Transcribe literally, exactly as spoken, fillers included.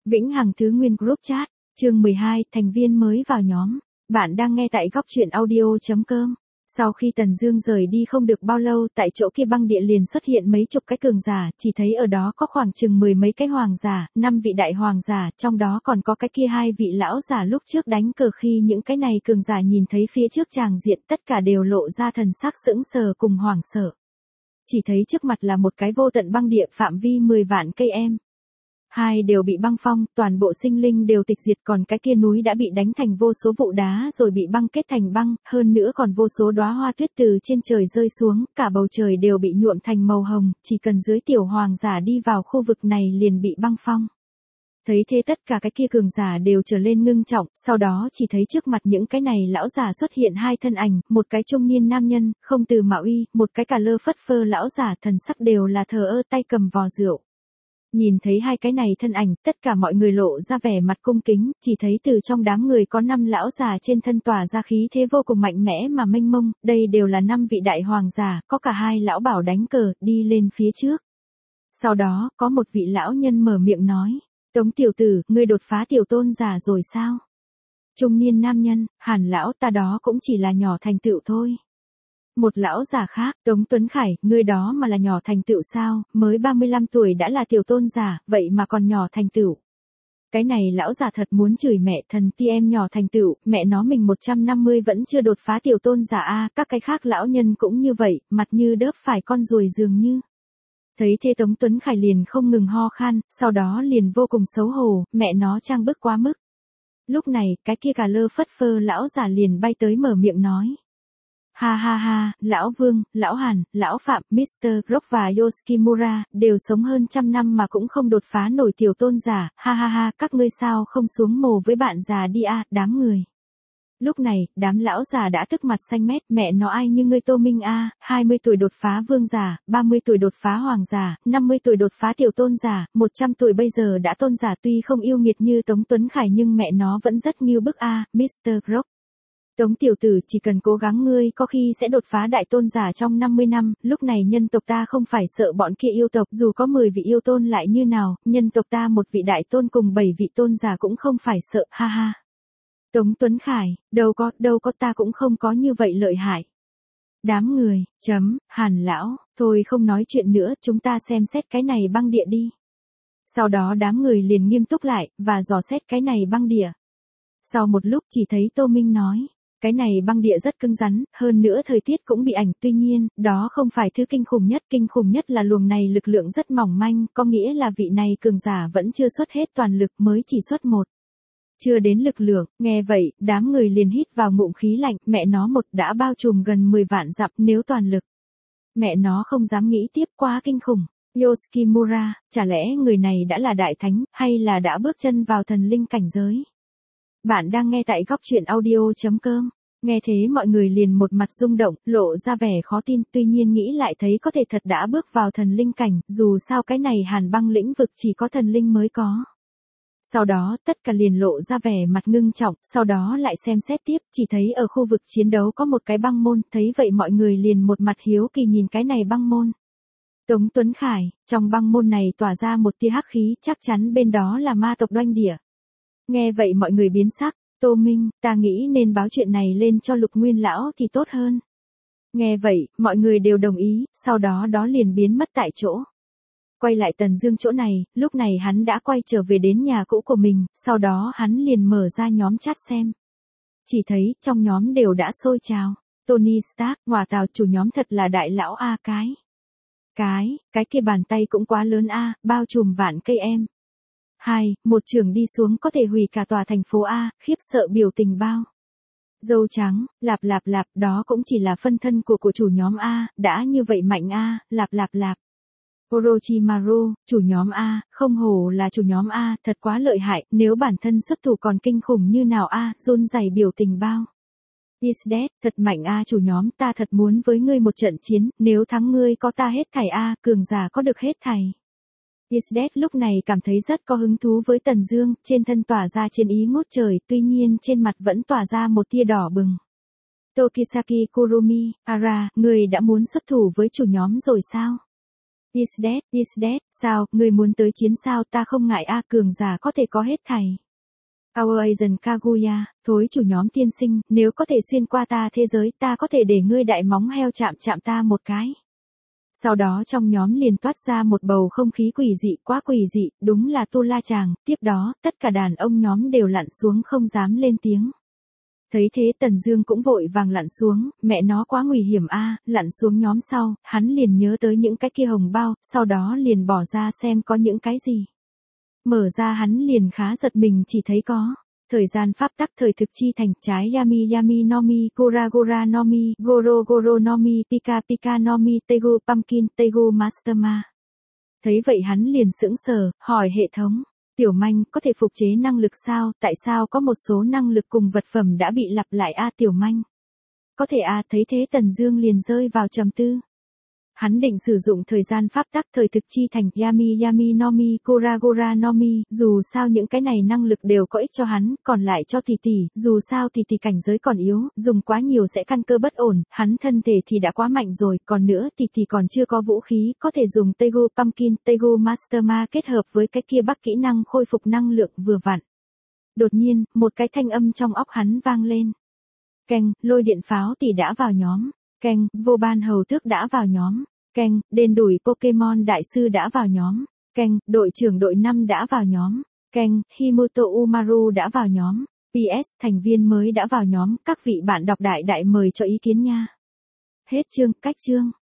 Vĩnh Hằng Thứ Nguyên Group Chat, chương mười hai, thành viên mới vào nhóm. Bạn đang nghe tại góc truyện audio chấm com. Sau khi Tần Dương rời đi không được bao lâu, tại chỗ kia băng địa liền xuất hiện mấy chục cái cường giả, chỉ thấy ở đó có khoảng chừng mười mấy cái hoàng giả, năm vị đại hoàng giả, trong đó còn có cái kia hai vị lão giả lúc trước đánh cờ. Khi những cái này cường giả nhìn thấy phía trước tràng diện, tất cả đều lộ ra thần sắc sững sờ cùng hoảng sợ. Chỉ thấy trước mặt là một cái vô tận băng địa phạm vi mười vạn cây em. Hai đều bị băng phong, toàn bộ sinh linh đều tịch diệt, còn cái kia núi đã bị đánh thành vô số vụ đá rồi bị băng kết thành băng, hơn nữa còn vô số đóa hoa tuyết từ trên trời rơi xuống, cả bầu trời đều bị nhuộm thành màu hồng, chỉ cần dưới tiểu hoàng giả đi vào khu vực này liền bị băng phong. Thấy thế tất cả cái kia cường giả đều trở lên ngưng trọng, sau đó chỉ thấy trước mặt những cái này lão giả xuất hiện hai thân ảnh, một cái trung niên nam nhân, không từ mạo uy, một cái cà lơ phất phơ lão giả, thần sắc đều là thờ ơ, tay cầm vò rượu. Nhìn thấy hai cái này thân ảnh, tất cả mọi người lộ ra vẻ mặt cung kính, chỉ thấy từ trong đám người có năm lão già trên thân tỏa ra khí thế vô cùng mạnh mẽ mà mênh mông, đây đều là năm vị đại hoàng giả, có cả hai lão bảo đánh cờ, đi lên phía trước. Sau đó, có một vị lão nhân mở miệng nói, Tống tiểu tử, ngươi đột phá tiểu tôn giả rồi sao? Trung niên nam nhân, Hàn lão, ta đó cũng chỉ là nhỏ thành tựu thôi. Một lão giả khác, Tống Tuấn Khải, ngươi đó mà là nhỏ thành tựu sao, mới ba mươi lăm tuổi đã là tiểu tôn giả, vậy mà còn nhỏ thành tựu. Cái này lão giả thật muốn chửi mẹ, thần ti em nhỏ thành tựu, mẹ nó mình một trăm năm mươi vẫn chưa đột phá tiểu tôn giả a, các cái khác lão nhân cũng như vậy, mặt như đớp phải con ruồi dường như. Thấy thế Tống Tuấn Khải liền không ngừng ho khan, sau đó liền vô cùng xấu hổ, mẹ nó trang bức quá mức. Lúc này, cái kia cà lơ phất phơ lão giả liền bay tới mở miệng nói. Ha ha ha, Lão Vương, Lão Hàn, Lão Phạm, mít tơ Rock và Yoshikimura, đều sống hơn trăm năm mà cũng không đột phá nổi tiểu tôn giả, ha ha ha, các ngươi sao không xuống mồ với bạn già đi a, đám người. Lúc này, đám lão già đã tức mặt xanh mét, mẹ nó ai như ngươi Tô Minh a, hai mươi tuổi đột phá vương giả, ba mươi tuổi đột phá hoàng giả, năm mươi tuổi đột phá tiểu tôn giả, một trăm tuổi bây giờ đã tôn giả, tuy không yêu nghiệt như Tống Tuấn Khải nhưng mẹ nó vẫn rất nghiêu bức a, mít tơ Rock. Tống tiểu tử, chỉ cần cố gắng ngươi có khi sẽ đột phá đại tôn giả trong năm mươi năm, lúc này nhân tộc ta không phải sợ bọn kia yêu tộc, dù có mười vị yêu tôn lại như nào, nhân tộc ta một vị đại tôn cùng bảy vị tôn giả cũng không phải sợ, ha ha. Tống Tuấn Khải, đâu có, đâu có, ta cũng không có như vậy lợi hại. Đám người, chấm, Hàn lão, thôi không nói chuyện nữa, chúng ta xem xét cái này băng địa đi. Sau đó đám người liền nghiêm túc lại, và dò xét cái này băng địa. Sau một lúc chỉ thấy Tô Minh nói. Cái này băng địa rất cứng rắn, hơn nữa thời tiết cũng bị ảnh, tuy nhiên, đó không phải thứ kinh khủng nhất, kinh khủng nhất là luồng này lực lượng rất mỏng manh, có nghĩa là vị này cường giả vẫn chưa xuất hết toàn lực, mới chỉ xuất một. Chưa đến lực lượng, nghe vậy, đám người liền hít vào ngụm khí lạnh, mẹ nó một đã bao trùm gần mười vạn dặm nếu toàn lực. Mẹ nó không dám nghĩ tiếp, quá kinh khủng. Yoshikimura, chả lẽ người này đã là đại thánh, hay là đã bước chân vào thần linh cảnh giới? Bạn đang nghe tại góc truyện audio chấm com. Nghe thế mọi người liền một mặt rung động, lộ ra vẻ khó tin, tuy nhiên nghĩ lại thấy có thể thật đã bước vào thần linh cảnh, dù sao cái này Hàn băng lĩnh vực chỉ có thần linh mới có. Sau đó, tất cả liền lộ ra vẻ mặt ngưng trọng, sau đó lại xem xét tiếp, chỉ thấy ở khu vực chiến đấu có một cái băng môn, thấy vậy mọi người liền một mặt hiếu kỳ nhìn cái này băng môn. Tống Tuấn Khải, trong băng môn này tỏa ra một tia hắc khí, chắc chắn bên đó là ma tộc Đoanh Địa. Nghe vậy mọi người biến sắc, Tô Minh, ta nghĩ nên báo chuyện này lên cho Lục Nguyên lão thì tốt hơn. Nghe vậy, mọi người đều đồng ý, sau đó đó liền biến mất tại chỗ. Quay lại Tần Dương chỗ này, lúc này hắn đã quay trở về đến nhà cũ của mình, sau đó hắn liền mở ra nhóm chat xem. Chỉ thấy, trong nhóm đều đã sôi trào, Tony Stark, ngọa tào chủ nhóm thật là đại lão a cái. Cái, cái kia bàn tay cũng quá lớn a, bao trùm vạn cây em. Hai, một trường đi xuống có thể hủy cả tòa thành phố A, khiếp sợ biểu tình bao. Dâu trắng, lạp lạp lạp, đó cũng chỉ là phân thân của của chủ nhóm A, đã như vậy mạnh A, lạp lạp lạp. Orochimaru, chủ nhóm A, không hổ là chủ nhóm A, thật quá lợi hại, nếu bản thân xuất thủ còn kinh khủng như nào A, run rẩy biểu tình bao. Is dead, thật mạnh A chủ nhóm, ta thật muốn với ngươi một trận chiến, nếu thắng ngươi có ta hết thảy A, cường giả có được hết thảy. Isdet lúc này cảm thấy rất có hứng thú với Tần Dương, trên thân tỏa ra chiến ý ngút trời, tuy nhiên trên mặt vẫn tỏa ra một tia đỏ bừng. Tokisaki Kurumi, Ara, người đã muốn xuất thủ với chủ nhóm rồi sao? Is dead, is dead, sao, người muốn tới chiến sao, ta không ngại a, cường giả có thể có hết thảy. Our Agent Kaguya, thối chủ nhóm tiên sinh, nếu có thể xuyên qua ta thế giới, ta có thể để ngươi đại móng heo chạm chạm ta một cái. Sau đó trong nhóm liền toát ra một bầu không khí quỷ dị, quá quỷ dị, đúng là tu la chàng, tiếp đó, tất cả đàn ông nhóm đều lặn xuống không dám lên tiếng. Thấy thế Tần Dương cũng vội vàng lặn xuống, mẹ nó quá nguy hiểm a, lặn xuống nhóm sau, hắn liền nhớ tới những cái kia hồng bao, sau đó liền bỏ ra xem có những cái gì. Mở ra hắn liền khá giật mình chỉ thấy có thời gian pháp tắc thời thực chi thành, trái Yami Yami no Mi, Gora Gora no Mi, Goro Goro no Mi, Pika Pika no Mi, Tegu Pumpkin, Tegu Masterma. Thấy vậy hắn liền sững sờ, hỏi hệ thống, tiểu manh, có thể phục chế năng lực sao, tại sao có một số năng lực cùng vật phẩm đã bị lặp lại a tiểu manh? Có thể a thấy thế Tần Dương liền rơi vào trầm tư. Hắn định sử dụng thời gian pháp tắc thời thực chi thành Yami Yami no Mi, Gora Gora no Mi, dù sao những cái này năng lực đều có ích cho hắn, còn lại cho tỷ tỷ, dù sao tỷ tỷ cảnh giới còn yếu, dùng quá nhiều sẽ căn cơ bất ổn, hắn thân thể thì đã quá mạnh rồi, còn nữa tỷ tỷ còn chưa có vũ khí, có thể dùng Tegu Pumpkin, Tegu Masterma kết hợp với cái kia bắc kỹ năng khôi phục năng lượng vừa vặn. Đột nhiên, một cái thanh âm trong óc hắn vang lên. Keng, lôi điện pháo tỷ đã vào nhóm. Keng, vô ban hầu tước đã vào nhóm. Keng, đền đủi Pokemon đại sư đã vào nhóm. Keng, đội trưởng đội năm đã vào nhóm. Keng, Himoto Umaru đã vào nhóm. pê ét, thành viên mới đã vào nhóm, các vị bạn đọc đại đại mời cho ý kiến nha. Hết chương, cách chương.